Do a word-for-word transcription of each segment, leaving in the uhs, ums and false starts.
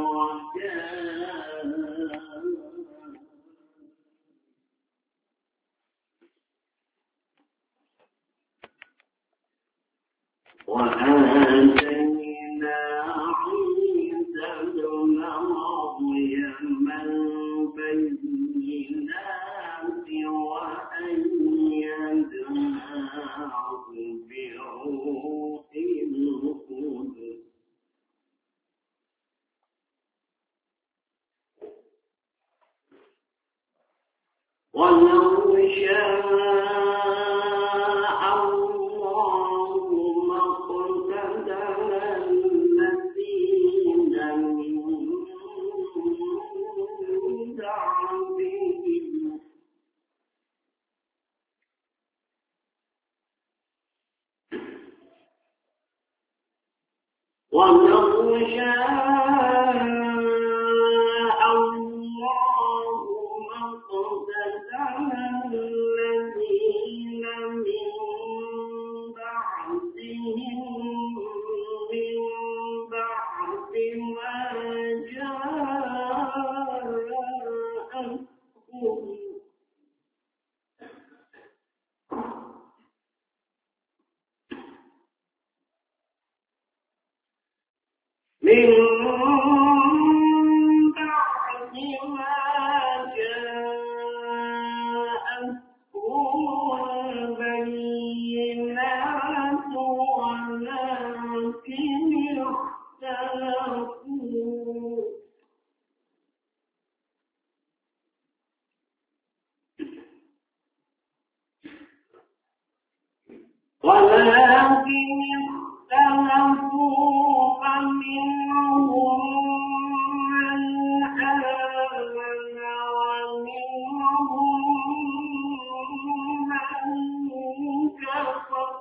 وآتينا عيسى ابن مريم البينات وأيدناه بروح القدس ولو شاء ولو شاء الله ما اقتتل الذين من بعدهم من بعد ما جاءتهم من بعد ما جاءتهم البينات ولكن اختلفوا ولكن اختلفوا فمنهم من آمن ومنهم من كفر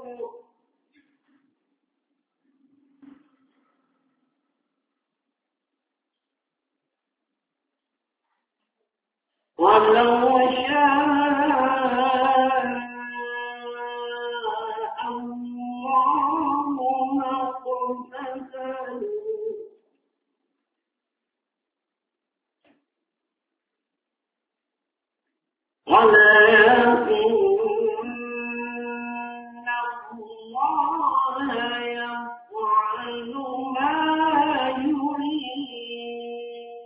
ولو شاء ولكن الله يفعل ما يريد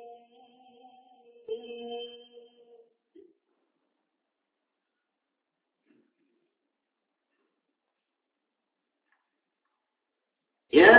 يا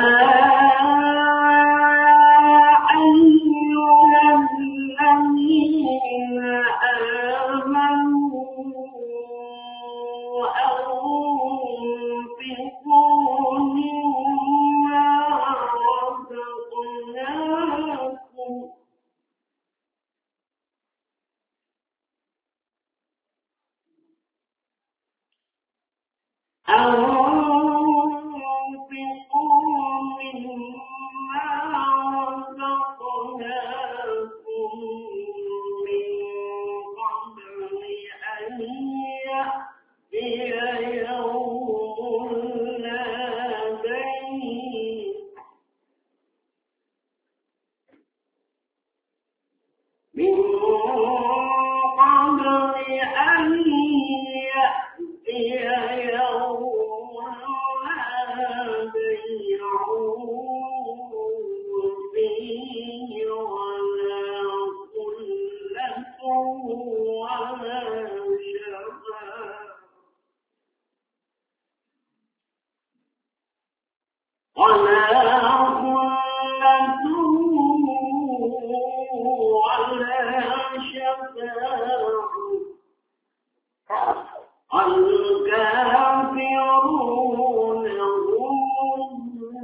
الكافرون هم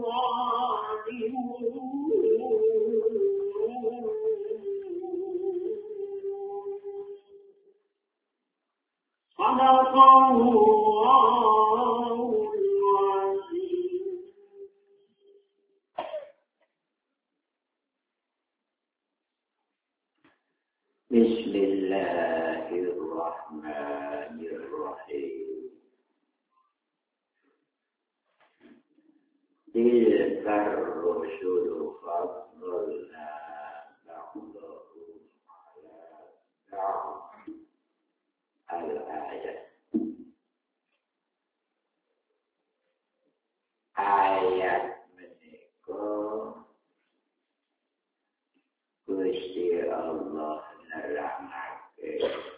صدق الله العظيم. بسم الله الرحمن الرحيم. تلك tilkar rusulu fadlulna ba'dahu ala ba'd. Al-ayat. Ayat menika Gusti Allah nerangake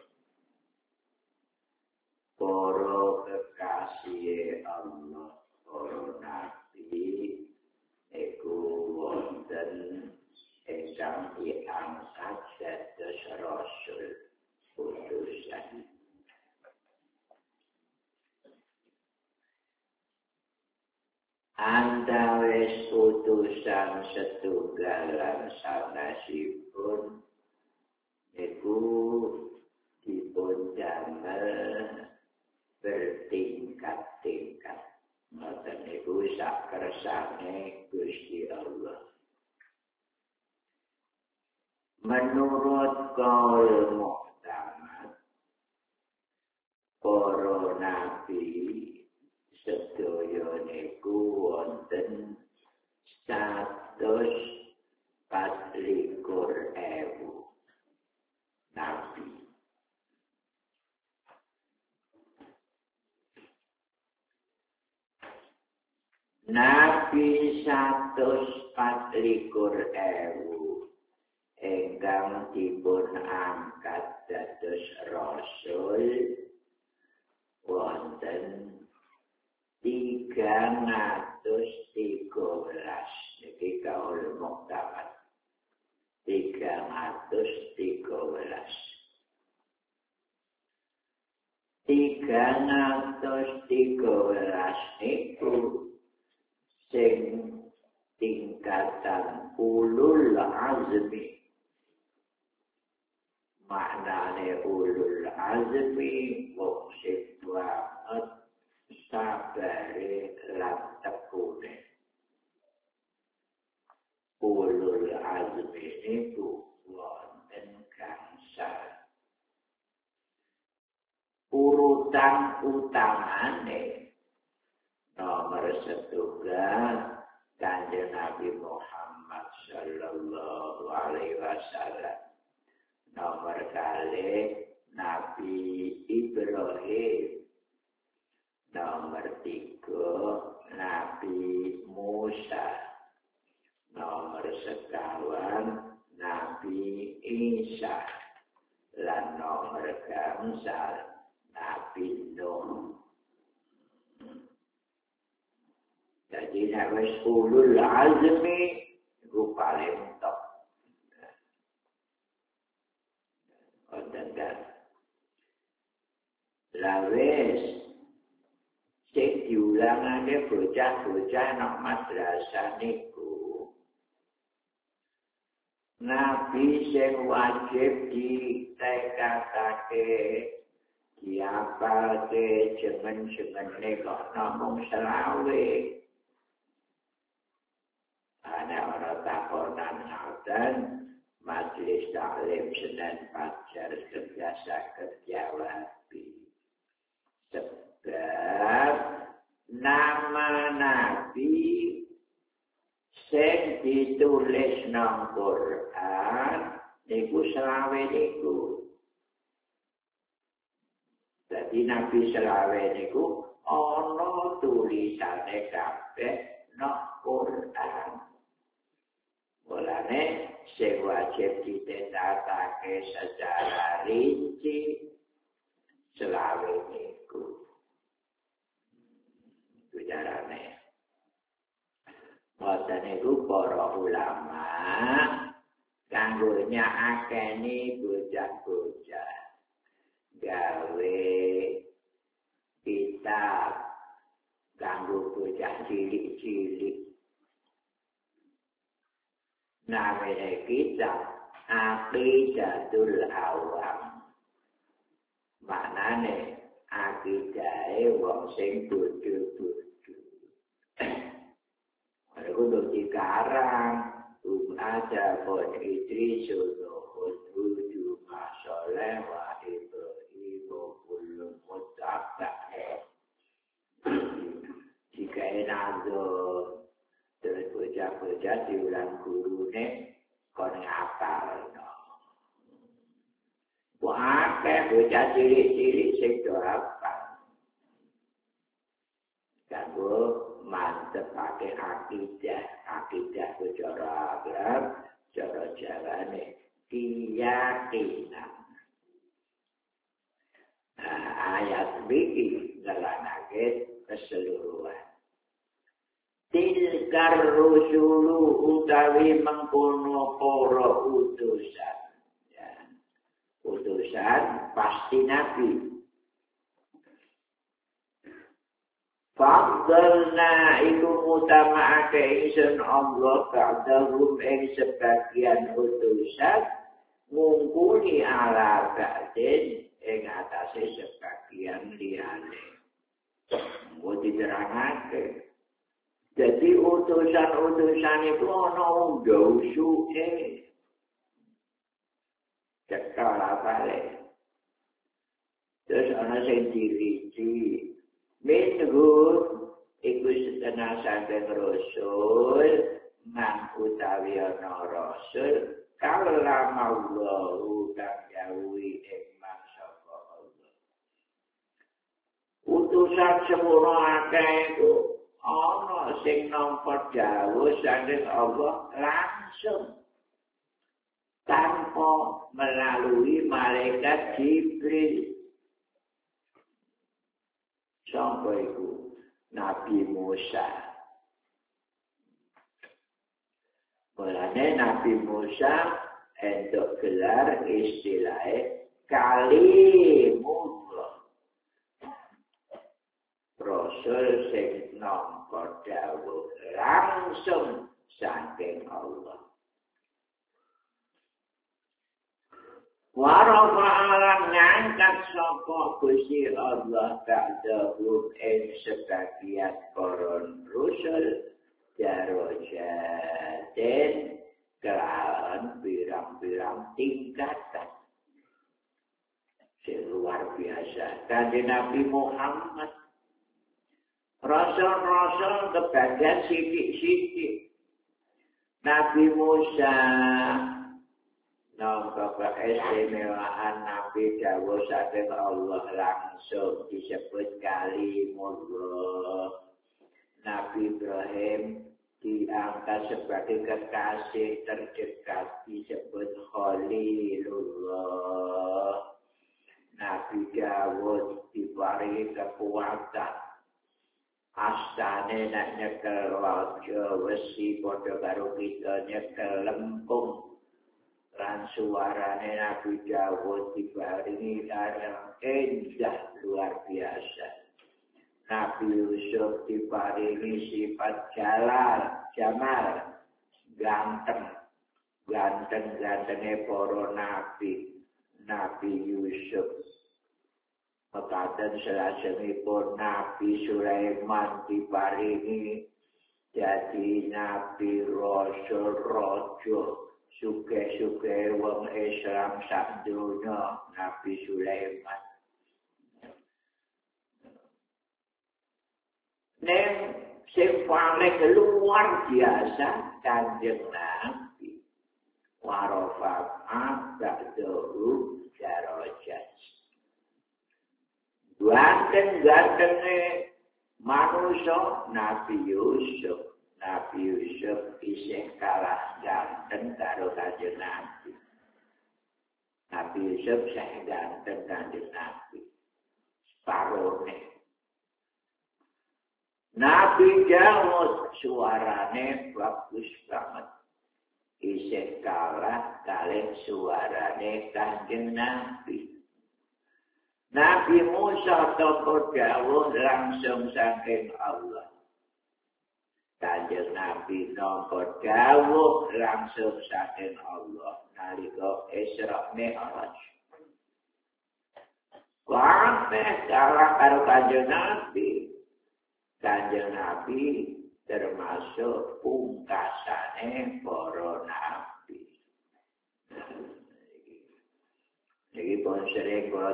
para kekasih Allah, para nabi iku wonten ingkang diangkat dados rasul utusan. Antawis utusan setunggalan sanesipun niku dipun damel bertingkat-tingkat. Ngoten niku sak kersane Gusti Allah. Menurut kaul muhtamad, para nabi sedaya niku wonten satus patlikur ewu nabi. Nabi satus patlikur ewu ingkang dipun angkat dados rasul wonten tiga ratus tiga belas. Niki kaul muhtamad. Tiga ratus tiga belas. Tiga ratus tiga belas niku sing tingkatan ulul azmi. Maknane ulul azmi wong sing banget sabare lan tekune. Ulul azmi niku wonten gangsal. Urutan utamane nomor setunggal Kanjeng Nabi Muhammad sallallahu alaihi wasallam. Nomor kali Nabi Ibrahim. Nomor tiga Nabi Musa. Nomor sekawan Nabi Isa. Lan nomor gangsal Nabi Nuh. Jadi nek wis ulul azmi iku paling top. Wonten kan. Lawes sing diulangane bocah-bocah nang madrasah niku. Nabi sing wajib ditekatake diapalke jeneng-jenenge kok namung selawe. Ana ora takonan ngoten majelis taklim Senin Fajar biasa kerjawabi. Sebab nama Nabi sing ditulis nang Quran niku selawe niku. Jadi Nabi selawe niku ana tulisane kabeh nang Quran. Mulane sing wajib ditetatake secara rinci selawe niku. Tujarane. Ngoten niku para ulama kanggo nyakeni bocah-bocah gawe kitab kanggo bocah cilik-cilik. Namanya kitab Aqidatul Awam. Maknane akidahe wong sing bodho-bodho. Ana kudu dikarang um ada pun Idris Nuhudu Masoleh wa Ibrahim kullu mutabak. Jika enazo terus bocah-bocah diulang gurune kon ngapalno. Wah, akeh bocah cilik-cilik sing do hafal. Kanggo mantepake akidah, akidah cara Arab, cara Jawane keyakinan. Nah, ayat iki ngelanake keseluruhan. Tilkar rusulu utawi mengkono para utusan. Ya. Utusan pasti nabi. Fadlna iku mutama'ake ingsun Allah ba'dahum ing sebagian utusan ngungkuli ala ba'din ing atase sebagian liyane. Mau diterangake. Jadi utusan-utusan itu ana undang-usuke. Cekal apale. Terus ana sing diriji. Minhum iku setengah saking rasul man utawi ana rasul kalamallahu kang jauhi ing sapa Allah. Utusan semono akeh itu ana sing nampa dawuh saking Allah langsung tanpa melalui malaikat Jibril. Sampai itu Nabi Musa. Mulanya Nabi Musa untuk gelar istilahnya Kalimullah. Rasul sing nampa dawuh langsung saking Allah. Warafa'alan ngangkat sapa Gusti Allah ba'dahum ing sebagian para rasul darajatin kelawan pirang-pirang tingkatan. Sing luar biasa. Kanjeng Nabi Muhammad rasul-rasul kebagian sidik-sidik. Nabi Musa nampak keistimewaan Nabi dawuh saking Allah langsung disebut Kalimullah. Nabi Ibrahim diangkat sebagai kekasih terdekat disebut Khalilullah. Nabi Dawud diparingi kekuatan. Astane nak nyekel waja wesi padha karo kita nyekel lempung. Lan suarane Nabi Dawud diparingi larang indah luar biasa. Nabi Yusuf diparingi sifat jalal, jamal, ganteng, ganteng-gantengnya para nabi, Nabi Yusuf. Mekaten selajengipun Nabi Sulaiman diparingi jadi Nabi Rasul Raja. Suke-suke wong Islam sak donya Nabi Sulaiman. Neng sing paling luar biasa Kanjeng Nabi. Warafa'ah ba'dahu darajat. Ganteng-gantenge manusia Nabi Yusuf. Nabi Yusuf isih kalah ganteng karo Kanjeng Nabi. Nabi Yusuf isih ganteng Kanjeng Nabi. Separone. Nabi Dawud suarane bagus banget. Isih kalah kalih suarane Kanjeng Nabi. Nabi Musa toko dawuh langsung saking Allah. Kanjeng Nabi nampa dawuh langsung saking Allah nalika Isra Mi'raj. Kabeh kalah karo Kanjeng Nabi. Kanjeng Nabi termasuk pungkasane para nabi. Iki pun sering kula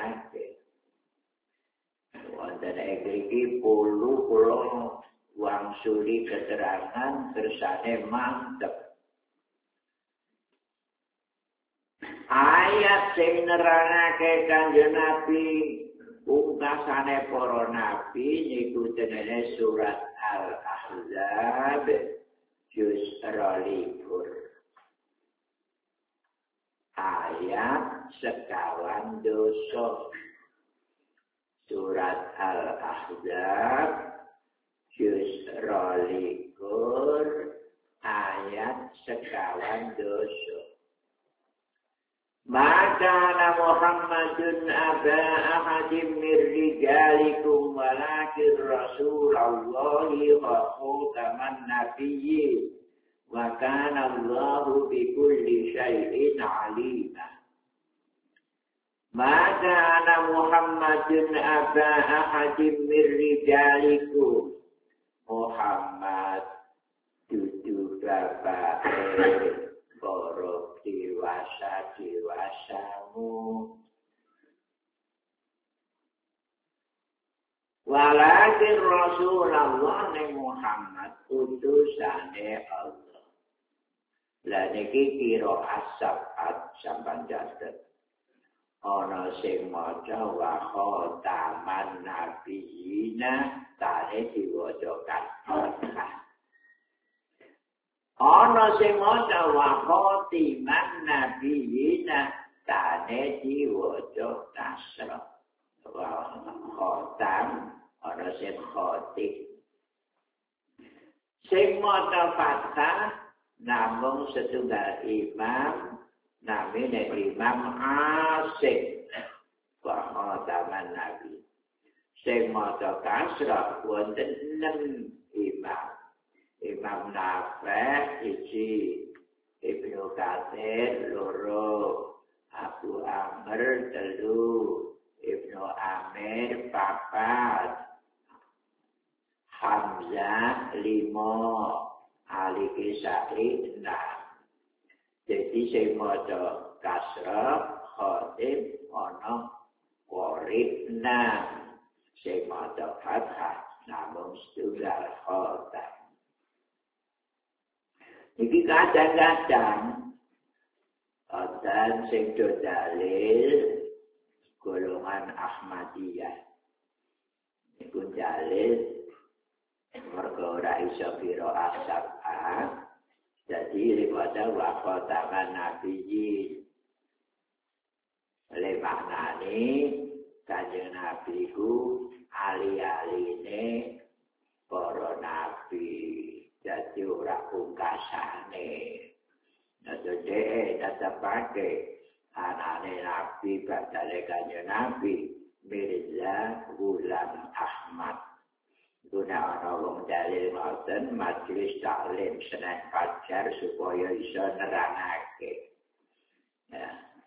terangake. Wonten iki puluh kula wong mangsuli keterangan kersane mantep. Ayat sing nerangake Kanjeng Nabi pungkasane para nabi niku jenenge surat Al-Ahzab juz rolikur. Ayat sekawan dosa. Surat Al-Ahzab juz rolikur ayat sekawan dosa. Maka Muhammadun aba ahadim min rijalikum walakin Rasulullahi wa khataman nabiyyin wa kana Allahu bikulli syai'in alima. Maka Muhammadun aba ahadim min rijalikum. Muhammad dudu bapak para dewasa-dewasamu. Walakin Rasulullah ni Muhammad utusane Allah. Lah niki kira asap sampeyan catet. Ana sing maca wa khataman nabiyina tane diwaca Fatihah. Ana sing maca wa khatiman nabiyina tane diwaca kasra. Wa khatam ana sing khatim. Sing maca Fatihah namung setunggal imam namine Imam Asim wa khataman nabi. Sing maca kasra wonten enam imam. Imam Nafi' siji, Ibnu Katsir loro, Abu Amr telu, Ibnu Amir papat, Hamzah lima, Ali Kisai enam. Jadi sing maca kasra khatib ana qori enam. Sing maca fathah namung setunggal khatam. Iki kadang-kadang wonten sing do dalil golongan Ahmadiyah. Iku dalil mergo ora iso pira asap-a. Jadi riwayat wa khataman nabiyyin. Le maknane Kanjeng Nabi ku ali-aline para nabi. Jadi ora pungkasane. Jadi tetepake anane Nabi badale Kanjeng Nabi Mirza Ghulam Ahmad. Guna ana wong dalil ngoten majelis taklim Senin Fajar supaya iso nerangake. Ya.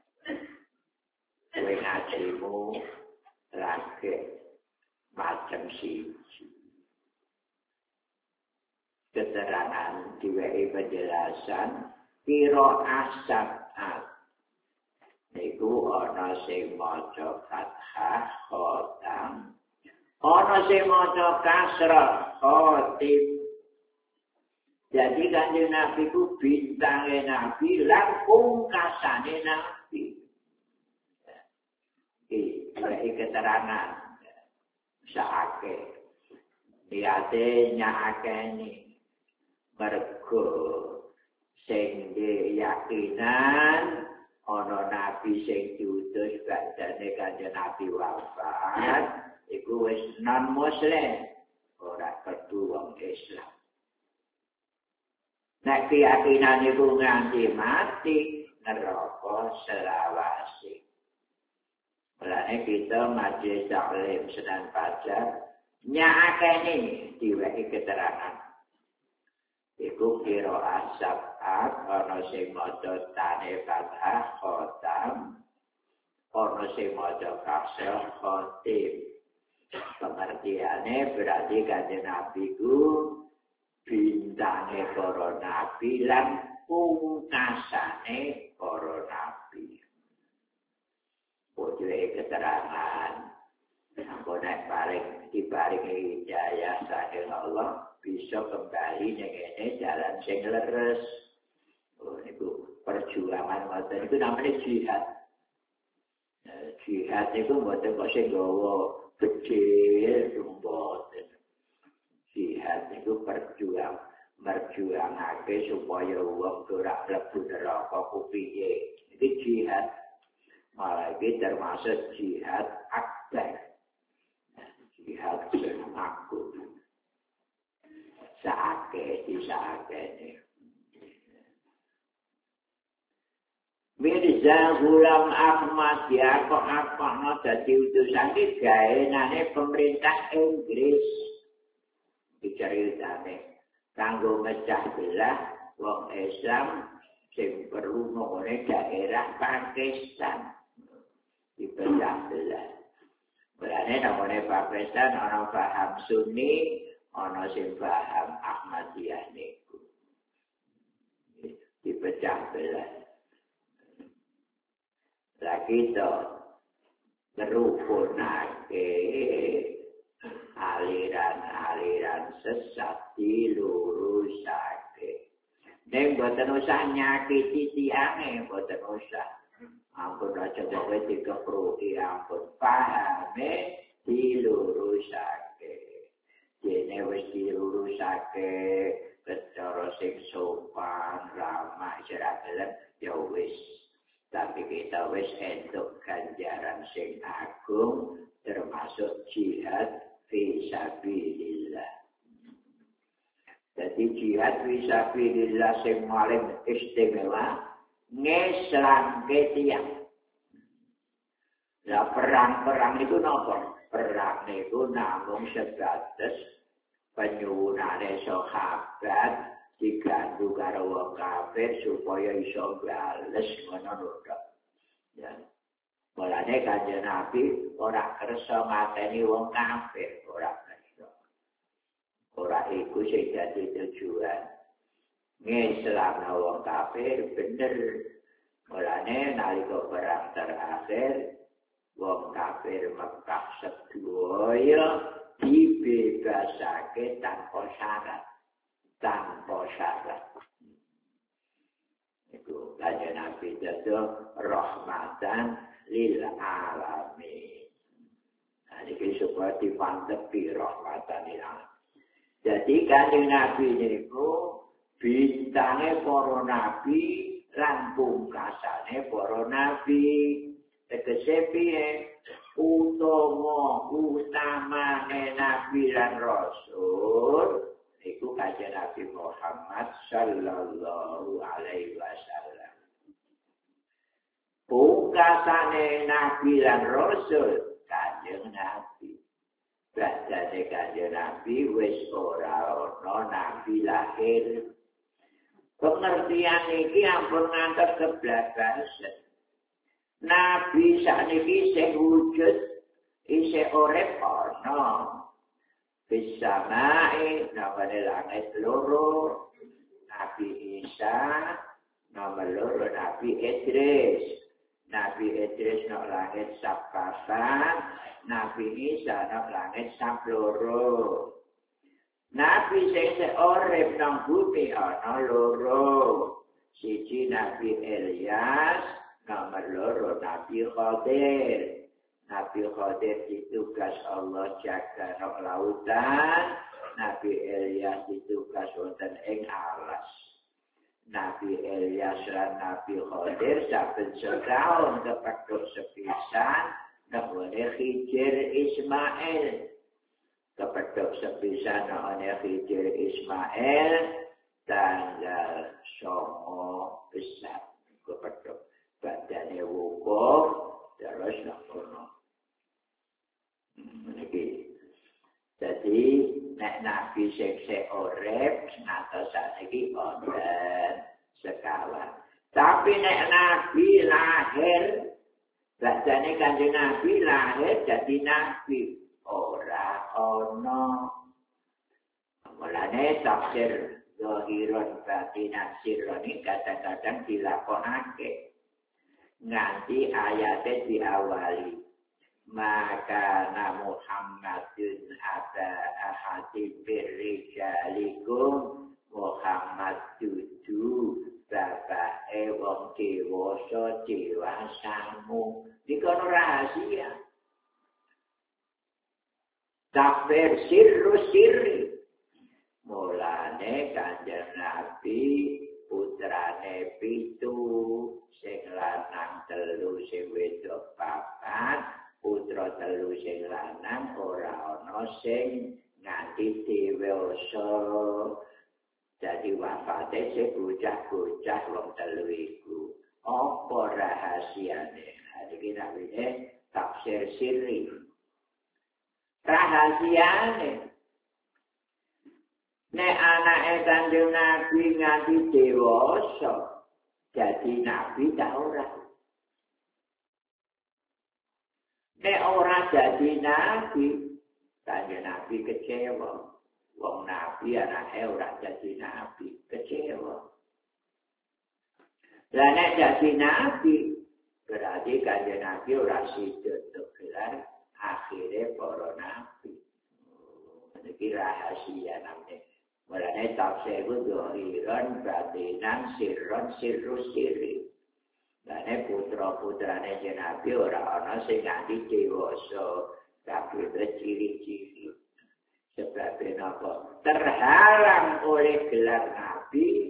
Kowe ngajimu lagi macam siji. Keterangan diwehi penjelasan pira asap-at. Niku ana sing maca fathah khatam, ana sing maca kasra khatim. Jadi Kanjeng Nabi ku bintange Nabi lan pungkasane Nabi. Iki keterangan sakake. Niate nyakeni mergo sing keyakinan ana nabi sing diutus badane Kanjeng Nabi wafat iku wis non muslim ora kudu wong Islam. Nek keyakinan iku nganti mati neraka selawase. Mulane kita majelis taklim Senin Fajar nyakeni diwehi keterangan. Iku kira asap-at, ana sing maca tane fathah khatam, ana sing maca kasrah khatim. Pengertiane berarti Kanjeng Nabi ku bintange para nabi lan pungkasane para nabi. Ujue keterangan, aku nek paling diparingi hidayah saking Allah, bisa kembali ngene jalan sing leres. Oh niku perjuangan ngoten itu namanya jihad. Nah, jihad itu mboten kok sing gawa becil mboten. Jihad itu perjuang merjuangake supaya wong ora mlebu neraka kupiye. Iki jihad. Malah iki termasuk jihad akbar. Jihad sing akut. Saake disakene. Mirza Ghulam Ahmad ya kok apa dadi utusan iki gaenane pemerintah Inggris. Diceritane kanggo mecah belah wong Islam sing perlu nongone daerah Pakistan. Dipecah belah. Berane nongone Pakistan ana paham Sunni, ana sing paham Ahmadiyah niku. Dipecah belah. Lagi to merukunake aliran-aliran sesat dilurusake. Nek boten usah nyakiti tiyane, boten usah. Ampun aja kowe dikepruki, ampun pahame dilurusake. Dene wis dilurusake secara sing sopan, ramah, jeragelem ya wis. Tapi kita wis entuk ganjaran sing agung termasuk jihad fisabilillah. Jadi jihad fisabilillah sing paling istimewa ngeslangke tiyang. Lah perang-perang itu napa? Perang itu namung sebatas penyuwunane sahabat digandu karo wong kafir supaya iso bales ngono lho. Ya. Mulane Kanjeng Nabi ora kersa mateni wong kafir, ora kersa. Ora iku sing dadi tujuan. Ngislamna wong kafir bener. Mulane nalika perang terakhir wong kafir Mekah sedaya dibebasake tanpa syarat. Tanpa syarat. Itu Kanjeng Nabi jatuh rahmatan lil alamin. Nah, ini supaya dipantepi rahmatan lil alamin. Jadi Kanjeng Nabi niku bintangnya para nabi lan pungkasane para nabi. Tegese piye? Utama utamane nabi lan rasul iku Kanjeng Nabi Muhammad sallallahu alaihi wasallam. Pungkasane nabi lan rasul Kanjeng Nabi. Badane Kanjeng Nabi wis ora ana nabi lahir. Pengertian iki ampun ngantos keblabasan. Nabi sakniki sing wujud isih urip ana. Bisa naik, namanya langit loro, Nabi Isa, nama loro Nabi Idris. Nabi Idris nak langit sapasan, Nabi Isa nak langit saploro. Nabi sing urip nang bumi ana loro. Siji Nabi Ilyas, nama loro Nabi Khadir. Nabi Khadir ditugas Allah jaga nok lautan, Nabi Ilyas ditugas wonten ing alas. Nabi Ilyas lan Nabi Khadir saben setahun kepethuk sepisan nggone Khidir Ismail. Kepethuk sepisan nggone Khidir Ismail tanggal songo besar. Kepethuk badane wukuf terus nopo. Jadi nek nabi sing urip ngantos saiki wonten sekawan. Tapi nek nabi lahir, badane Kanjeng Nabi lahir dadi nabi ora ana. Mulane tafsir zahirun batinan sirron iki kadang-kadang dilakonake nganti ayate diawali. maka Muhammadun aba ahadi birrijalikum Muhammad dudu bapake wong dewasa dewasamu. Dikono rahasia. Takfir sirru sirri. Mulane Kanjeng Nabi putrane pitu, sing lanang telu, sing wedok papat, putra telu sing lanang ora ana sing nganti dewasa. Jadi wafate sing bocah-bocah wong telu iku. Apa rahasiane? Iki namine tafsir sirri. Rahasiane nek anake Kanjeng Nabi nganti dewasa jadi nabi ta ora? Nek ora jadi nabi, Kanjeng Nabi kecewa. Wong nabi anake ora jadi nabi, kecewa. Lah nek jadi nabi, berarti Kanjeng Nabi ora sida untuk gelar akhirnya para nabi. Ini rahasia namanya. Mulanya tafsir itu dohiran, batinan, sirron, sirru, sirri. Mulanya putra-putranya Nabi orang-orang sing nganti dewasa. Tapi itu ciri-ciri. Sebabnya apa? Terhalang oleh gelar Nabi,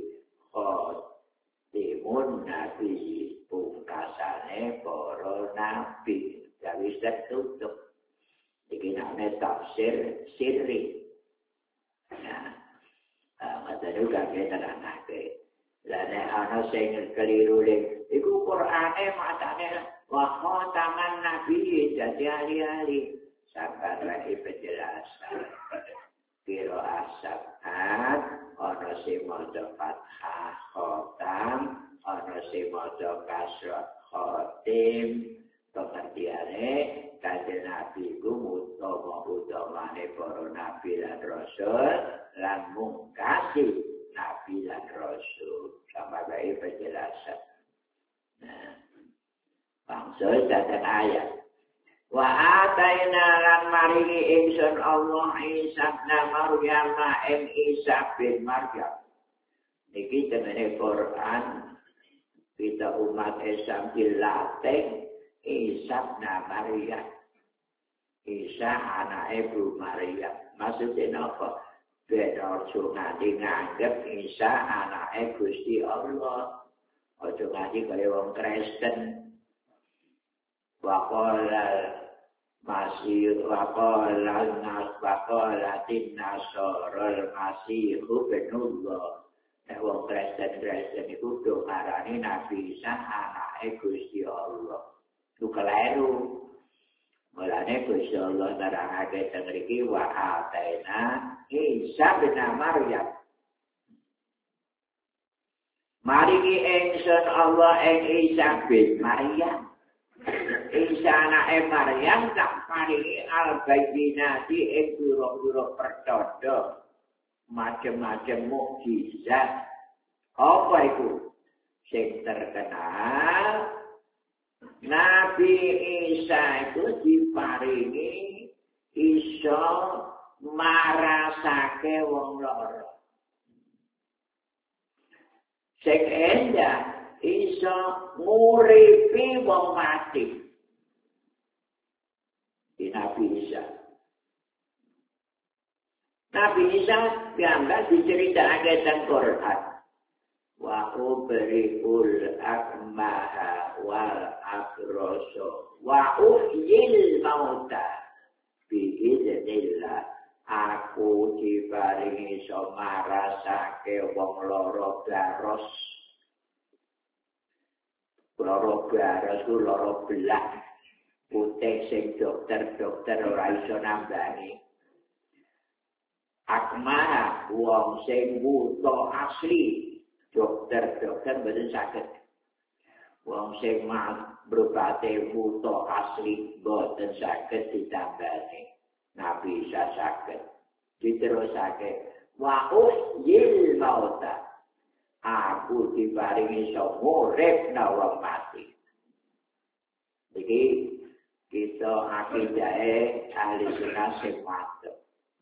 khotimun Nabi, pungkasannya para nabi. Gak bisa tutup. Ini namanya tafsir sirri. Nah, mata juga kita nanti. Lalu anak saya keliru lagi. Iku Qurannya matanya wah tangan Nabi jadi hari-hari. Sampai lagi penjelasan. Kiro asabhat, ono si mojo fathah khotam, ono si mojo kasrah khotim. Pengertiannya, Kanjeng Nabi ku utama-utamane para nabi lan rasul lan mungkasi nabi lan rasul. Sama baik penjelasan. Nah, maksud datang ayat. Wa ataina lan maringi ingsun Allah Isa bin Maryam ing Isa bin Maryam. Niki temene Quran kita umat Islam dilatih Isa bin Maryam. Isa anak Ibu Maryam. Maksudnya apa? Beda ojo nganti nganggep Isa anak Gusti Allah. Ojo nganti kaya wong Kristen. Waqala masih waqala nas waqala tin nasarul masih benullah. Nek wong Kristen-Kristen iku do ngarani Nabi Isa anak Gusti Allah. Itu keliru. Mulanya Gusti Allah nerangake teng mriki wa ataina Isa bin Maryam. Maringi ingsun Allah ing Isa bin Maryam. Isa anake Maryam tak paringi al-bayyinati ing pira-pira pertanda macam-macam mukjizat. Apa itu? Sing terkenal Nabi Isa itu diparingi iso marasake wong lara. Sing endah iso nguripi wong mati. Di Nabi Isa. Nabi Isa piyambak diceritakake teng Quran. Wa ubri'ul akmaha wal abrasa wa uhyil mauta biiznillah. Aku diparingi iso marasake wong lara baros. Lara baros ku lara belah. Putih sing dokter-dokter ora iso nambani. Akmaha wong sing buta asli. Dokter-dokter boten saged. Wong sing berobate buta asli boten saged ditambani. Nabi Isa saged. Diterusake wa uhyil mauta. Aku diparingi iso nguripna wong mati. Iki kita akidahe ahli sunnah sing mantep.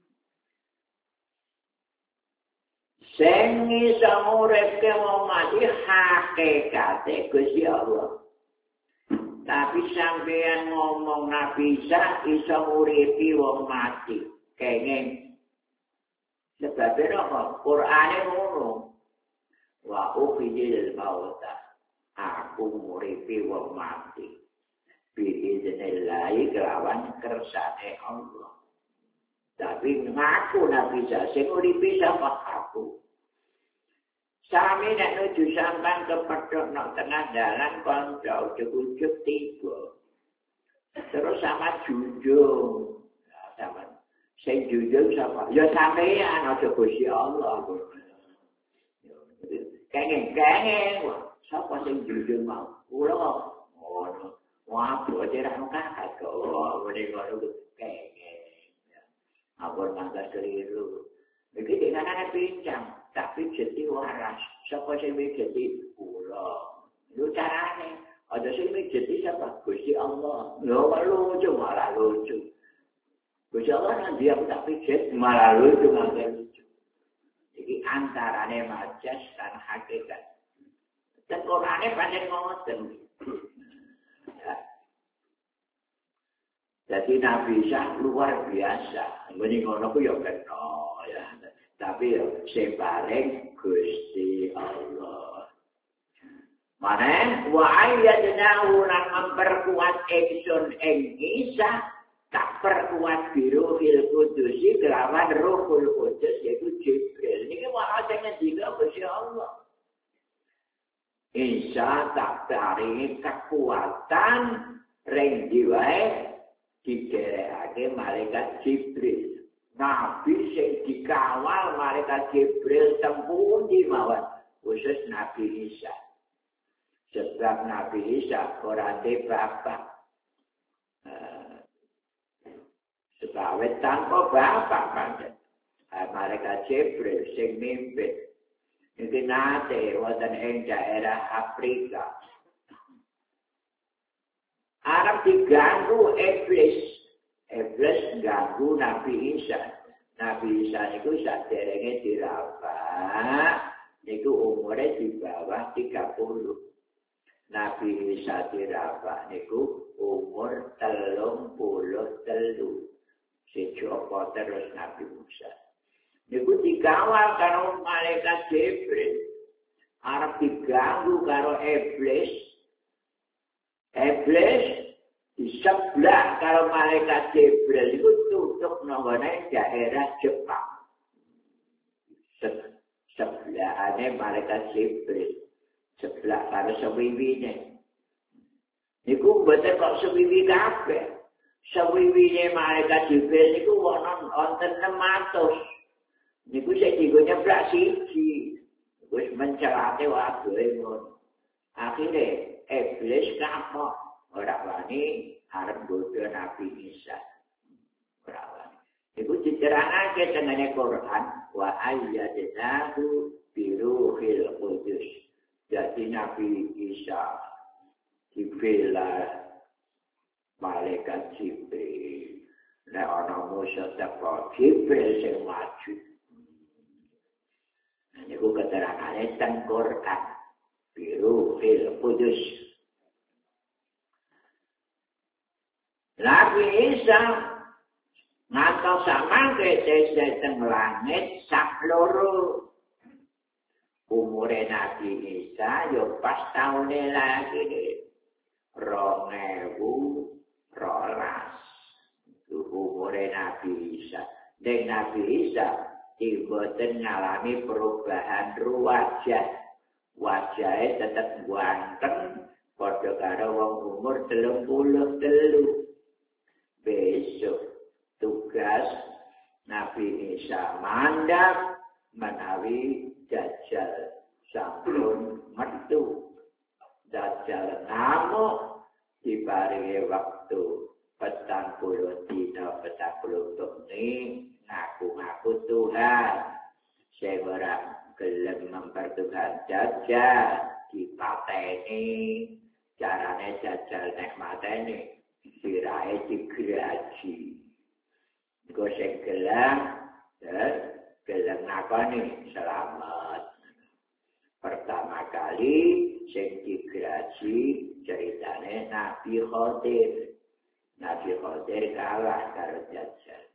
Sing iso nguripke wong mati hakikate Gusti Allah. Tapi sampeyan ngomong Nabi Isa iso nguripi wong mati. Kenging sebabnya apa? Qur'ane ngono. Wa ukhijil mauta. Aku nguripi wong mati. Biidznillahi kelawan kersane Allah. Tapi ngaku Nabi Isa sing nguripi sapa aku. Sami nek nuju sampean kepethuk nang tengah dalan kanca ujug-ujug tiba. Terus sama junjung. Nah, sama sing junjung sapa? Ya sampean aja Gusti Allah. Kenging-kenging sapa sing junjung mau? Kula ngono. Wah, bote ra kakak kok. Ngene ngono kenging. Apa mangga keliru. Iki dikane pincang. Tapi jadi waras, siapa sing jadi kula. Lu carane, ada sing jadi siapa? Gusti Allah. Lho lucu malah lucu. Gusti Allah kan dia tak pijet malah lucu malah lucu. Iki antarane majas dan hakikat. Dan Qur'ane pancen ngoten. Ya. Jadi Nabi Isa luar biasa. Ngene ngono ku ya kena ya. Tapi sing paling Gusti Allah. Mana wa ayyadnahu lan memperkuat ingsun ing Isa tak perkuat biru fil kudus kelawan Ruhul Qudus yaitu Jibril. Niki wae sing ngendika Gusti Allah. Isa tak paringi kekuatan ring diwae dikerekake malaikat Jibril. Nabi sing dikawal malaikat Jibril tempundi mawon khusus Nabi Isa. Sebab Nabi Isa ora duwe bapak. Uh, sebab tanpa bapak pancen. Uh, malaikat Jibril sing mimpin. Iki nate wonten ing daerah Afrika. Arab diganggu iblis. Iblis ganggu Nabi Isa. Nabi Isa niku saderenge dirawat, niku umure di bawah tiga puluh. Nabi Isa dirawat niku umur telung puluh telu. Sejopo terus Nabi Musa. Niku dikawal karo malaikat Jibril. Arab diganggu karo iblis. Iblis di sebelah kalau malaikat Jibril itu tutup nongone daerah Jepang. Se sebelahane malaikat Jibril. Sebelah karo sewiwine. Niku mboten kok sewiwi kabeh. Sewiwine malaikat Jibril niku wonten enam atus. Niku sing dienggo nyeblak siji. Wis mencelate waduhe ngono. Akhire iblis kapok. Ora wani arep bodho Nabi Isa. Ora wani. Iku diterangake tengene Quran wa ayyadnahu bi ruhil qudus. Jadi Nabi Isa dibela malaikat Jibril. Nek ana Musa teko Jibril sing maju. Niku keterangane teng Quran bi ruhil qudus. Nabi Isa ngantos samangke desa teng langit sak loro. Umure Nabi Isa yo pas taune lagi rong ewu rolas. Umure Nabi Isa. Deng Nabi Isa diboten ngalami perubahan wajah. Wajahnya tetap ganteng padha karo wong umur telung puluh telu. Besok tugas Nabi Isa mandap menawi Dajjal sampun metu. Dajjal ngamuk diparingi waktu petang puluh dina petang puluh bengi ngaku-ngaku Tuhan. Sing ora gelem mempertuhan Dajjal dipateni. Carane Dajjal nek mateni sirahe digraji. Iku sing gelem gelem ngakoni selamat. Pertama kali sing digraji ceritane Nabi Khadir. Nabi Khadir kalah karo Dajjal.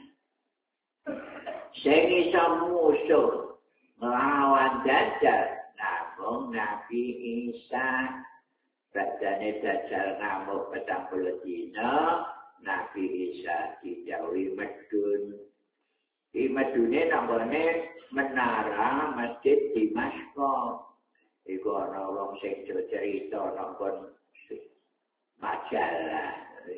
Sing iso musuh melawan Dajjal namung Nabi Isa. Badane Dajjal ngamuk petang puluh dina, Nabi Isa didhawuhi medun. Di medune nambane menara masjid Damaskus. Iku ana wong sing cerita nang majalah.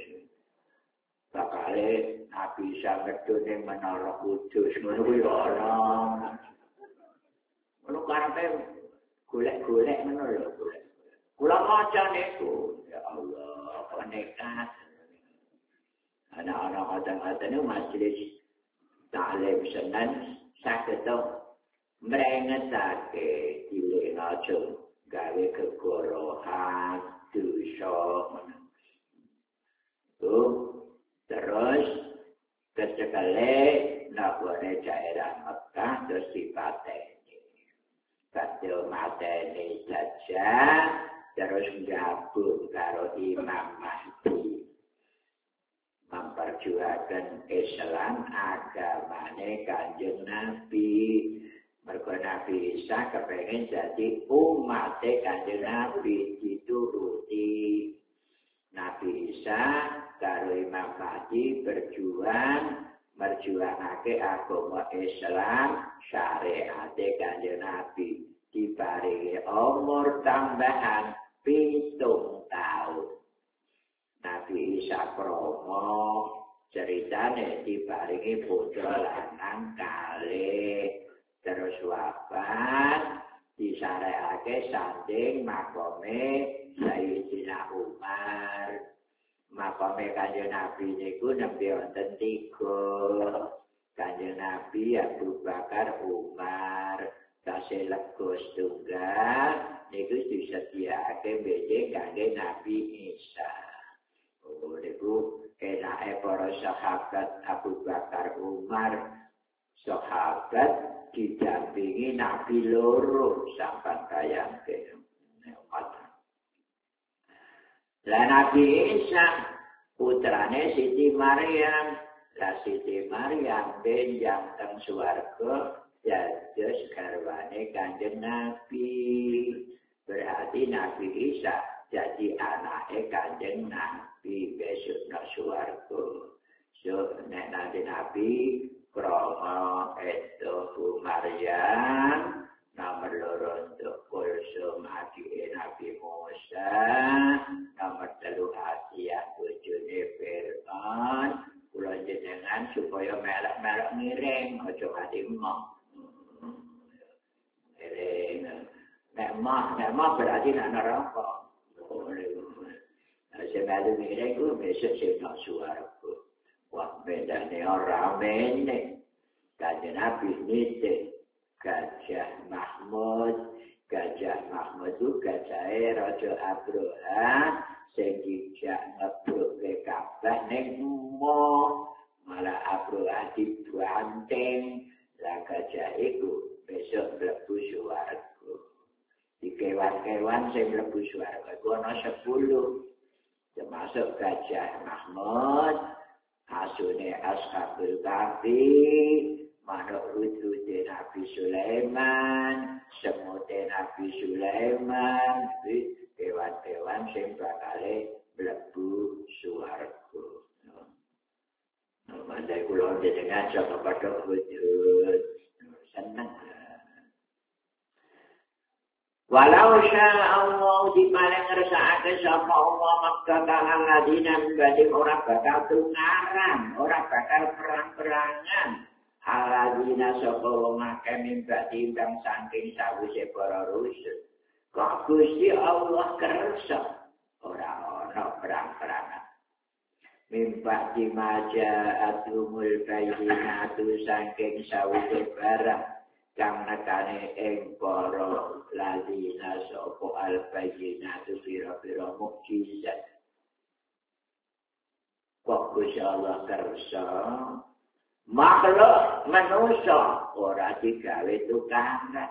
Bakale Nabi Isa medune menara Kudus ngono kuwi ana. Ngono karepe golek-golek ngono lho, golek. Kula maca niku, ya Allah, kok nekat. Ana-ana kadang-kadang majelis Ta'lim Senin saged mrengetake dilek aja gawe kegorohan dosa tuh terus kesekale nabone daerah Mekah terus dipateni kadhe mateni Dajjal terus gabung karo Imam Mahdi memperjuangkan Islam agamane Kanjeng Nabi. Mergo Nabi Isa kepengen jadi umat Kanjeng Nabi dituruti. Nabi Isa karo Imam Mahdi berjuang merjuangake agama Islam syariat Kanjeng Nabi diparingi umur tambahan pitung tahun. Nabi Isa Kromo ceritane diparingi putra lanang kalih terus wafat disareake sanding makome Sayyidina Umar. Makome Kanjeng Nabi niku nembe wonten tiga. Kanjeng Nabi Abu Bakar Umar tasih legos tunggal niku disediakake benjing kangge Nabi Isa. Oh, niku enake para sahabat Abu Bakar Umar sahabat didampingi Nabi loro sampai kayangke umat. Lah Nabi Isa putrane Siti Maryam, lah Siti Maryam benjang teng swarga dados garwane Kanjeng Nabi. Berarti Nabi Isa jadi anake Kanjeng Nabi besok nang swarga. So nek nanti Nabi krama eto Bu Maryam nomor loro untuk Kulsum adike Nabi Musa, nomor telu Asia bojone Fir'aun. Kula jenengan supaya melek-melek ngiring aja ati emoh. Ngiring. Nek mah, nek mah berarti nak neraka. Sebelum ngiring ku besok sing nak swarga. Wah bedane ora mene. Kanjeng Nabi nite Gajah Mahmud, Gajah Mahmud itu gajahe Raja Abroha sing dijak ngebruk Ka'bah ning Mo, malah Abroha dibanting. Lah gajah iku besok mlebu swarga. Di kewan-kewan sing mlebu swarga iku ana sepuluh. Termasuk Gajah Mahmud, asune Ashabul Kahfi, manuk rujude Nabi Sulaiman, semute Nabi Sulaiman, kewan-kewan sing bakale mlebu swarga. Mandai kula jenengan saka padha wujud seneng. Walau sya Allah di paling ngersakake sapa Allah Makkah kalang ladina badhe ora bakal tungaran, ora bakal perang-perangan. Aladina sapa wong akeh mimba timbang saking sawise para rusul. Kok Gusti Allah kersa ora ana perang-perangan. Mimba dimaja atumul bayyinatu saking sawise barang kang nekane ing para ladina sapa al bayyinatu pira-pira mukjizat. kok Gusti Allah kersa makhluk manusia ora digawe tukaran.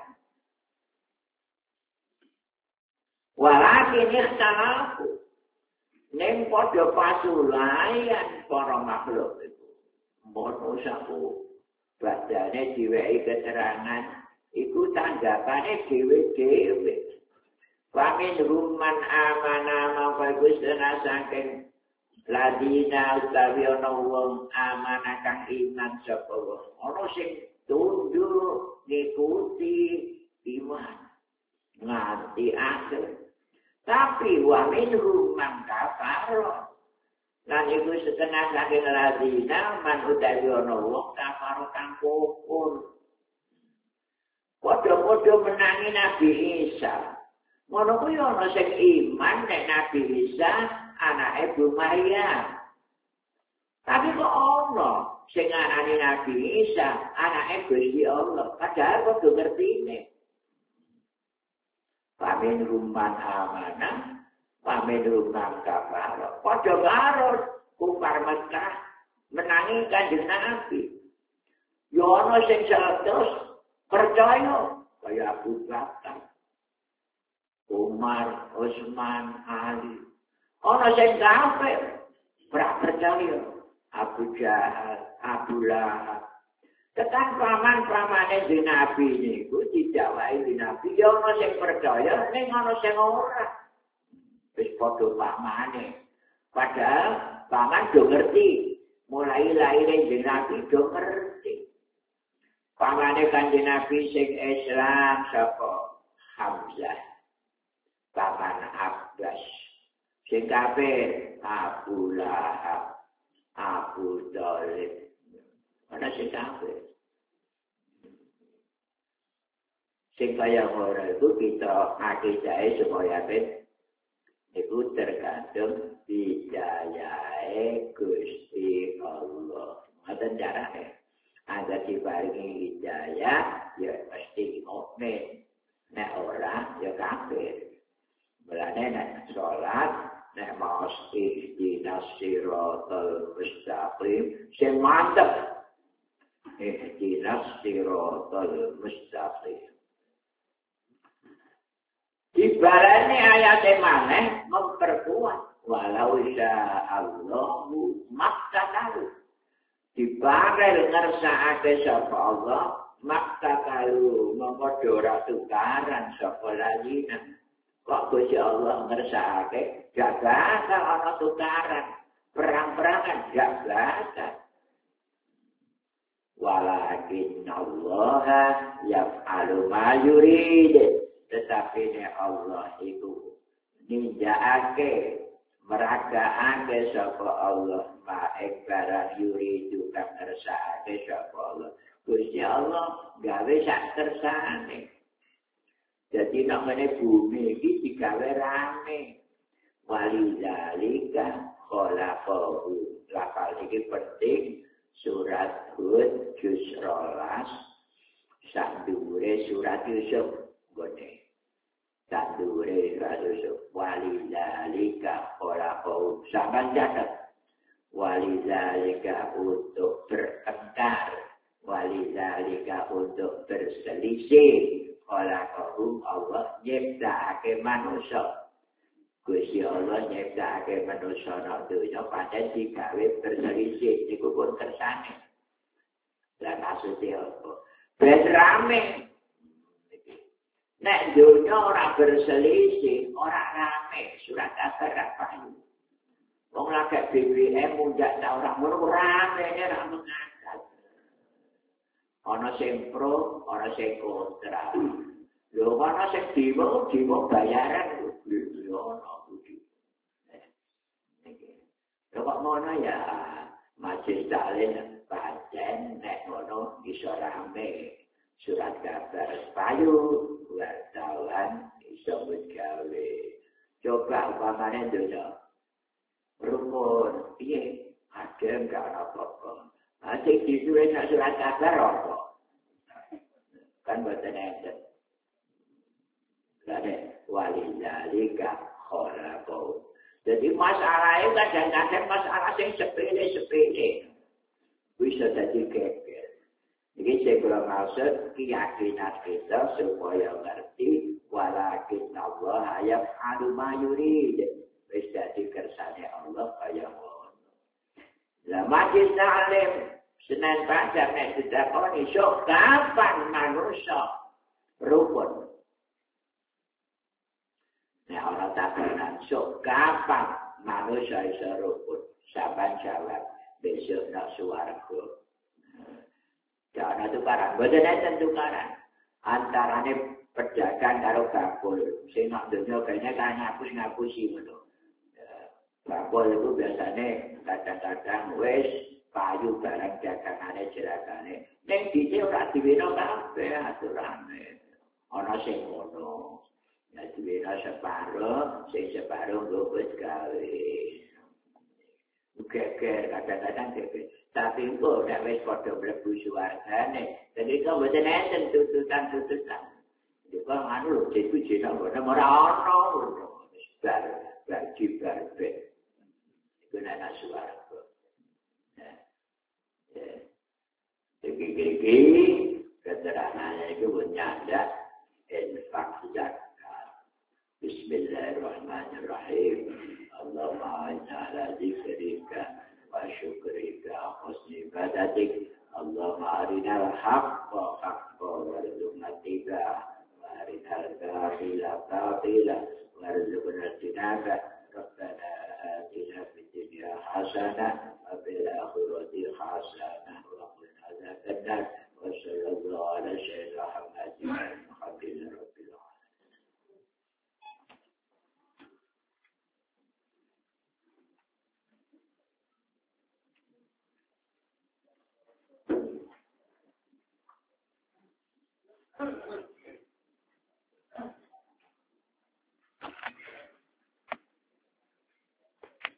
Walakin ikhtalafu ning padha pasulayan para makhluk itu. Manusia ku badane diwehi keterangan iku tanggapane dhewe-dhewe. Pamin ruman amana maka Gusti saking ladina utawi ana wong amanah kang iman sapa wong. Ana sing tunduk ngikuti iman nganti akhir. Tapi wa minhum man kafara. Lan iku setengah saking ladina man utawi ana wong kafara kang kufur. Padha-padha menangi Nabi Isa. Ngono kuwi ana sing iman nek Nabi Isa anake Bu Maryam. Tapi kok ana sing ngarani Nabi Isa anake Gusti Allah, padahal padha ngertine. Pamin rumman amanah, pamin rumman kafara. Padha karo kufar Mekah menangi Kanjeng Nabi. Yo ana sing terus percaya kaya Abu Bakar, Umar, Utsman, Ali. Ana sing kafir, ora percaya. Abu Jahal, Abu Lahab. Tekan paman-pamane di Nabi niku dijawai di Nabi. Ya ana sing percaya, ning ana sing ora. Wis padha pamane. Padahal paman do ngerti. Mulai laire di Nabi do ngerti. Pamane Kanjeng Nabi sing Islam sapa? Hamzah. Paman Abbas. Sing kafir Abu Lahab, Abu Thalib. Ana sing kafir. Sing kaya ora itu kita akidahe supaya ben iku tergantung hidayahe Gusti Allah. Ngoten carane. Ada diparingi hidayah ya mesti mukmin. Nek ora ya kafir. Mulane nek salat nek maos ihdinas siratal mustaqim sing mantep. Ihdinas siratal mustaqim. Ibaratnya ayat maneh memperkuat walau sya'allahu maktatalu. Dibarel ngersakake sapa Allah maktatalu mongko ora tukaran sapa lalina. Kok Gusti Allah ngersakake gak bakal ana tukaran. Perang-perangan gak bakal. Walakin Allah yaf'alu ma yurid. Tetapi ne Allah itu ninjakake meragaake sapa Allah maek barang yuridu kang ngersakake sapa Allah. Gusti Allah gawe sak kersane. Jadi namanya bumi iki digawe rame. Walidzalika khalaqahu. Lafal iki penting surat Hud juz rolas sak dhuwure surat Yusuf gone. Sak dhuwure surat Yusuf walidzalika khalaqahu. Sampeyan catet. Walidzalika untuk bertengkar. Walidzalika untuk berselisih. Khalaqahum Allah nyiptakake manusia. Gusti Allah nyiptakake manusia nang donya pancen digawe berselisih niku pun kersane. Lah maksudnya apa? Ben rame. Nek donya ora berselisih, ora rame, surat kabar apa? Wong lagi B B M mundak ta ora ngono rame ora mengadat. Ana sing pro, ana sing kontra. Lho ana sing diwo, diwo bayaran yo ana kudu. Lho kok ngono ya, majelis taklim pancen nek ngono iso rame. Surat kabar payu wartawan iso gawe. Coba umpamane donya rukun, piye? Ada enggak apa-apa. Asik disuwe nak surat kabar apa? Kan boten enten. Lane walidzalika khalaqahu. Jadi masalah itu kadang-kadang masalah yang sepele-sepele. Bisa jadi geger. Jadi saya kurang maksud keyakinan kita supaya ngerti walakin Allah yang adu mayuri. Bisa jadi kersane Allah kaya ngono. Lah majlis ta'lim Senin Pajak nek didakoni sok kapan manusia rukun. Nek ana takonan sok kapan manusia iso rukun. Saban jawab besok nak suwarga. Jangan tukaran, boten enten tukaran. Antarane pedagang karo bakul. Sing nak dunya kayaknya kan ngapus-ngapusi ngono. Bakul itu biasanya kadang-kadang wis payu barang dagangane jeragane. Ning dite ora diweno kabeh aturane. Ana sing ngono. Ya diweno separo, sing separo nggo wis gawe. Geger kadang-kadang geger. Tapi kok nek wis padha mlebu suwargane, dadi kok mboten enten tututan-tututan. Jadi kok anu lho dipuji nang ora ana ngono. Bar bar jibar ben. Iku nek suwarga. Iki-iki keterangannya itu menyanda infak zakat. Bismillahirrahmanirrahim. Allahumma inna ala zikrika wa syukrika husni ibadatik. Allahumma arinal haqqa haqqa warzuqna tibaa wa arinal batila batila warzuqna tinaba. Rabbana atina fid dunya hasanah wa fil akhirati hasanah wa qina adzabannar. Wa sallallahu ala sayyidina Muhammadin alhamdulillahi rabbil alamin.